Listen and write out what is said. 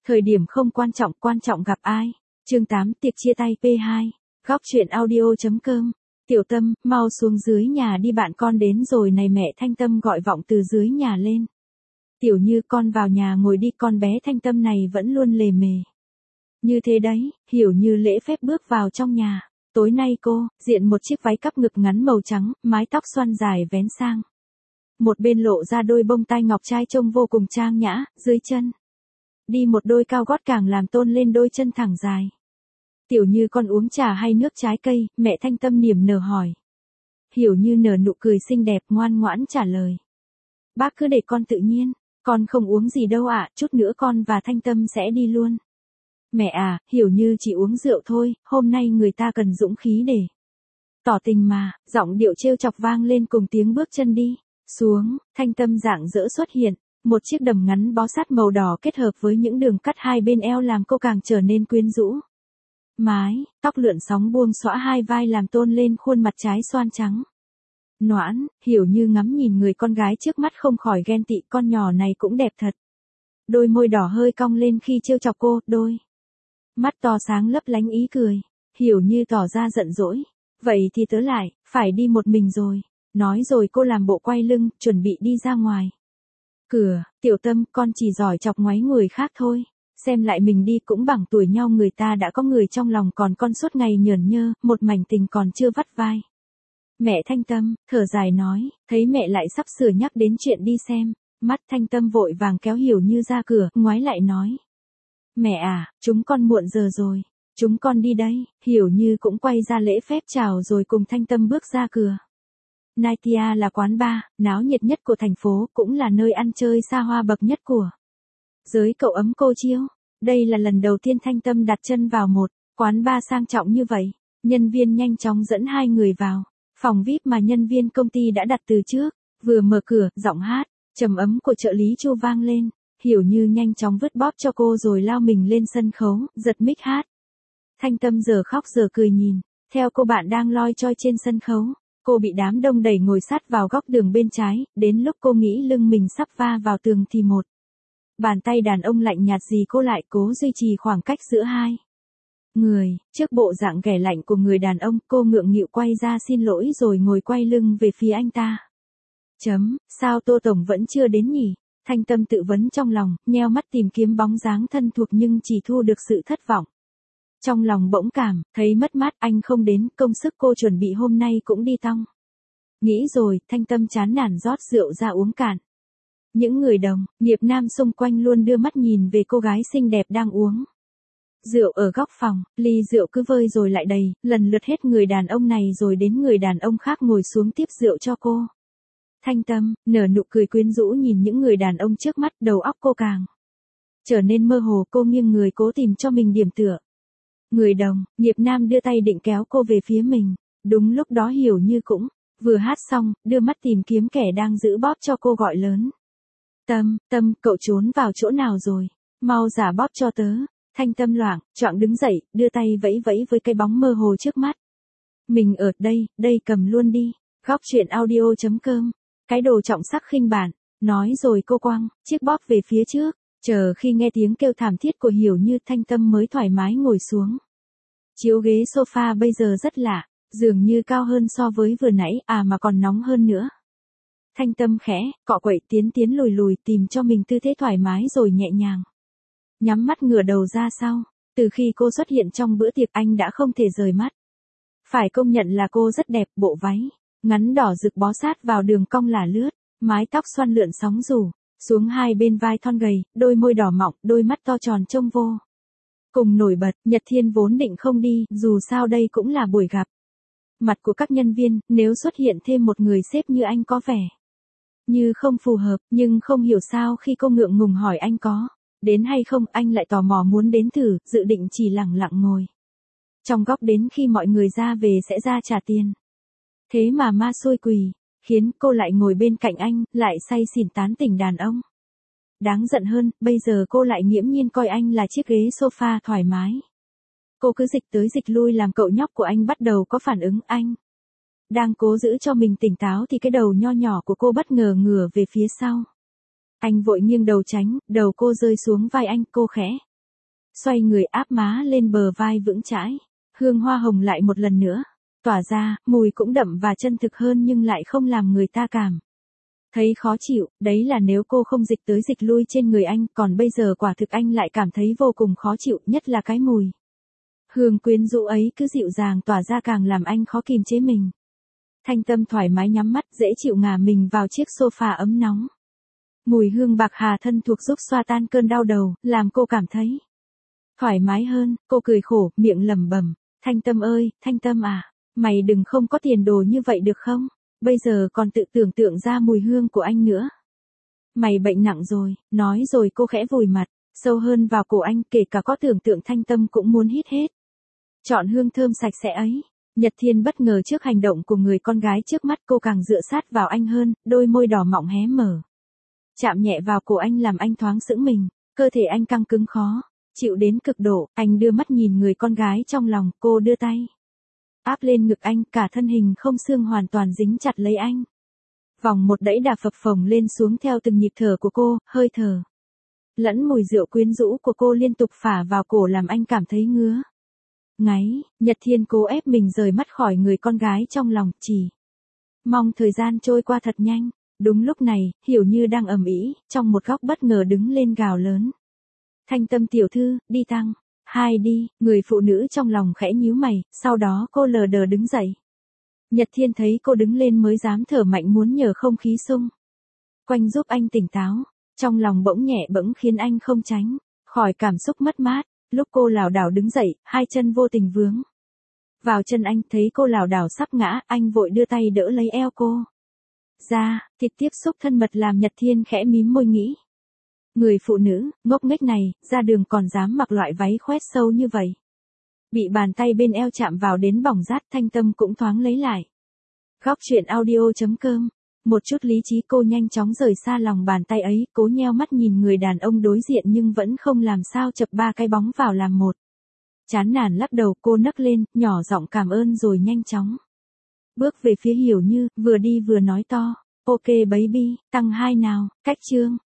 Thời điểm không quan trọng gặp ai. Chương 8 tiệc chia tay P2. Góc chuyện audio.com. Tiểu Tâm, mau xuống dưới nhà đi, bạn con đến rồi này, mẹ Thanh Tâm gọi vọng từ dưới nhà lên. Tiểu Như, con vào nhà ngồi đi, con bé Thanh Tâm này vẫn luôn lề mề. Như thế đấy, Hiểu Như lễ phép bước vào trong nhà. Tối nay cô, diện một chiếc váy cắp ngực ngắn màu trắng, mái tóc xoăn dài vén sang. Một bên lộ ra đôi bông tai ngọc trai trông vô cùng trang nhã, dưới chân đi một đôi cao gót càng làm tôn lên đôi chân thẳng dài. Tiểu Như, con uống trà hay nước trái cây, mẹ Thanh Tâm niềm nở hỏi. Hiểu Như nở nụ cười xinh đẹp, ngoan ngoãn trả lời. Bác cứ để con tự nhiên, con không uống gì đâu ạ, chút nữa con và Thanh Tâm sẽ đi luôn. Mẹ à, Hiểu Như chỉ uống rượu thôi, hôm nay người ta cần dũng khí để tỏ tình mà, giọng điệu trêu chọc vang lên cùng tiếng bước chân đi xuống. Thanh Tâm rạng rỡ xuất hiện, một chiếc đầm ngắn bó sát màu đỏ kết hợp với những đường cắt hai bên eo làm cô càng trở nên quyến rũ. Mái tóc lượn sóng buông xõa hai vai làm tôn lên khuôn mặt trái xoan trắng noãn. Hiểu Như ngắm nhìn người con gái trước mắt không khỏi ghen tị, con nhỏ này cũng đẹp thật. Đôi môi đỏ hơi cong lên khi trêu chọc cô, đôi mắt to sáng lấp lánh ý cười. Hiểu Như tỏ ra giận dỗi. Vậy thì tớ lại phải đi một mình rồi. Nói rồi cô làm bộ quay lưng, chuẩn bị đi ra ngoài cửa. Tiểu Tâm, con chỉ giỏi chọc ngoáy người khác thôi. Xem lại mình đi, cũng bằng tuổi nhau người ta đã có người trong lòng, còn con suốt ngày nhởn nhơ, một mảnh tình còn chưa vắt vai. Mẹ Thanh Tâm, thở dài nói, thấy mẹ lại sắp sửa nhắc đến chuyện đi xem. Mắt Thanh Tâm vội vàng kéo Hiểu Như ra cửa, ngoái lại nói. Mẹ à, chúng con muộn giờ rồi. Chúng con đi đây. Hiểu Như cũng quay ra lễ phép chào rồi cùng Thanh Tâm bước ra cửa. Naitia là quán bar náo nhiệt nhất của thành phố, cũng là nơi ăn chơi xa hoa bậc nhất của giới cậu ấm cô chiêu. Đây là lần đầu tiên Thanh Tâm đặt chân vào một quán bar sang trọng như vậy. Nhân viên nhanh chóng dẫn hai người vào phòng VIP mà nhân viên công ty đã đặt từ trước. Vừa mở cửa, giọng hát trầm ấm của trợ lý Chu vang lên. Hiểu Như nhanh chóng vứt bóp cho cô rồi lao mình lên sân khấu, giật mic hát. Thanh Tâm giờ khóc giờ cười nhìn theo cô bạn đang loi choi trên sân khấu. Cô bị đám đông đẩy ngồi sát vào góc đường bên trái, đến lúc cô nghĩ lưng mình sắp va vào tường thì một bàn tay đàn ông lạnh nhạt gì cô lại cố duy trì khoảng cách giữa hai người. Trước bộ dạng ghẻ lạnh của người đàn ông, cô ngượng nghịu quay ra xin lỗi rồi ngồi quay lưng về phía anh ta. Sao Tô Tổng vẫn chưa đến nhỉ? Thanh Tâm tự vấn trong lòng, nheo mắt tìm kiếm bóng dáng thân thuộc nhưng chỉ thu được sự thất vọng. Trong lòng bỗng cảm thấy mất mát, anh không đến, công sức cô chuẩn bị hôm nay cũng đi tong. Nghĩ rồi, Thanh Tâm chán nản rót rượu ra uống cạn. Những người đồng nghiệp nam xung quanh luôn đưa mắt nhìn về cô gái xinh đẹp đang uống rượu ở góc phòng, ly rượu cứ vơi rồi lại đầy, lần lượt hết người đàn ông này rồi đến người đàn ông khác ngồi xuống tiếp rượu cho cô. Thanh Tâm nở nụ cười quyến rũ nhìn những người đàn ông trước mắt, đầu óc cô càng trở nên mơ hồ. Cô nghiêng người cố tìm cho mình điểm tựa. Người đồng nghiệp nam đưa tay định kéo cô về phía mình. Đúng lúc đó Hiểu Như cũng vừa hát xong, đưa mắt tìm kiếm kẻ đang giữ bóp cho cô, gọi lớn. Tâm, cậu trốn vào chỗ nào rồi? Mau giả bóp cho tớ. Thanh Tâm loạng choạng đứng dậy, đưa tay vẫy vẫy với cái bóng mơ hồ trước mắt. Mình ở đây cầm luôn đi. Góc chuyện audio.com. Cái đồ trọng sắc khinh bản. Nói rồi cô quăng chiếc bóp về phía trước. Chờ khi nghe tiếng kêu thảm thiết của Hiểu Như, Thanh Tâm mới thoải mái ngồi xuống. Chiếu ghế sofa bây giờ rất lạ, dường như cao hơn so với vừa nãy, mà còn nóng hơn nữa. Thanh Tâm khẽ cọ quậy tiến lùi tìm cho mình tư thế thoải mái rồi nhẹ nhàng nhắm mắt ngửa đầu ra sau. Từ khi cô xuất hiện trong bữa tiệc, anh đã không thể rời mắt. Phải công nhận là cô rất đẹp, bộ váy ngắn đỏ rực bó sát vào đường cong là lướt, mái tóc xoăn lượn sóng rủ xuống hai bên vai thon gầy, đôi môi đỏ mọng, đôi mắt to tròn trông vô cùng nổi bật. Nhật Thiên vốn định không đi, dù sao đây cũng là buổi gặp mặt của các nhân viên, nếu xuất hiện thêm một người sếp như anh có vẻ như không phù hợp, nhưng không hiểu sao khi cô ngượng ngùng hỏi anh có đến hay không, anh lại tò mò muốn đến thử, dự định chỉ lẳng lặng ngồi trong góc đến khi mọi người ra về sẽ ra trả tiền. Thế mà ma xui quỷ khiến cô lại ngồi bên cạnh anh, lại say xỉn tán tỉnh đàn ông. Đáng giận hơn, bây giờ cô lại nghiễm nhiên coi anh là chiếc ghế sofa thoải mái. Cô cứ dịch tới dịch lui làm cậu nhóc của anh bắt đầu có phản ứng. Anh đang cố giữ cho mình tỉnh táo thì cái đầu nho nhỏ của cô bất ngờ ngửa về phía sau. Anh vội nghiêng đầu tránh, đầu cô rơi xuống vai anh, cô khẽ xoay người áp má lên bờ vai vững chãi. Hương hoa hồng lại một lần nữa tỏa ra, mùi cũng đậm và chân thực hơn nhưng lại không làm người ta cảm thấy khó chịu, đấy là nếu cô không dịch tới dịch lui trên người anh, còn bây giờ quả thực anh lại cảm thấy vô cùng khó chịu, nhất là cái mùi hương quyến rũ ấy cứ dịu dàng tỏa ra càng làm anh khó kìm chế mình. Thanh Tâm thoải mái nhắm mắt, dễ chịu ngả mình vào chiếc sofa ấm nóng. Mùi hương bạc hà thân thuộc giúp xoa tan cơn đau đầu, làm cô cảm thấy thoải mái hơn. Cô cười khổ, miệng lẩm bẩm, Thanh Tâm ơi, Thanh Tâm à, mày đừng không có tiền đồ như vậy được không? Bây giờ còn tự tưởng tượng ra mùi hương của anh nữa. Mày bệnh nặng rồi, nói rồi cô khẽ vùi mặt sâu hơn vào cổ anh, kể cả có tưởng tượng Thanh Tâm cũng muốn hít hết trọn hương thơm sạch sẽ ấy. Nhật Thiên bất ngờ trước hành động của người con gái trước mắt, cô càng dựa sát vào anh hơn, đôi môi đỏ mọng hé mở. Chạm nhẹ vào cổ anh làm anh thoáng sững mình, cơ thể anh căng cứng khó chịu đến cực độ, anh đưa mắt nhìn người con gái trong lòng, cô đưa tay áp lên ngực anh, cả thân hình không xương hoàn toàn dính chặt lấy anh. Vòng một đẫy đà phập phồng lên xuống theo từng nhịp thở của cô, hơi thở lẫn mùi rượu quyến rũ của cô liên tục phả vào cổ làm anh cảm thấy ngứa ngáy. Nhật Thiên cố ép mình rời mắt khỏi người con gái trong lòng, chỉ mong thời gian trôi qua thật nhanh. Đúng lúc này, Hiểu Như đang ầm ĩ trong một góc bất ngờ đứng lên gào lớn, Thanh Tâm tiểu thư, đi tăng 2 đi. Người phụ nữ trong lòng khẽ nhíu mày, sau đó cô lờ đờ đứng dậy. Nhật Thiên thấy cô đứng lên mới dám thở mạnh, muốn nhờ không khí xung quanh giúp anh tỉnh táo. Trong lòng bỗng nhẹ bẫng khiến anh không tránh khỏi cảm xúc mất mát. Lúc cô lảo đảo đứng dậy, hai chân vô tình vướng vào chân anh, thấy cô lảo đảo sắp ngã, anh vội đưa tay đỡ lấy eo cô ra. Thịt tiếp xúc thân mật làm Nhật Thiên khẽ mím môi nghĩ, người phụ nữ ngốc nghếch này, ra đường còn dám mặc loại váy khoét sâu như vậy. Bị bàn tay bên eo chạm vào đến bỏng rát, Thanh Tâm cũng thoáng lấy lại góc truyện audio.com. Một chút lý trí, cô nhanh chóng rời xa lòng bàn tay ấy, cố nheo mắt nhìn người đàn ông đối diện nhưng vẫn không làm sao chập ba cái bóng vào làm một. Chán nản lắc đầu, cô nấc lên, nhỏ giọng cảm ơn rồi nhanh chóng bước về phía Hiểu Như, vừa đi vừa nói to, ok baby, tăng 2 nào. Cách chương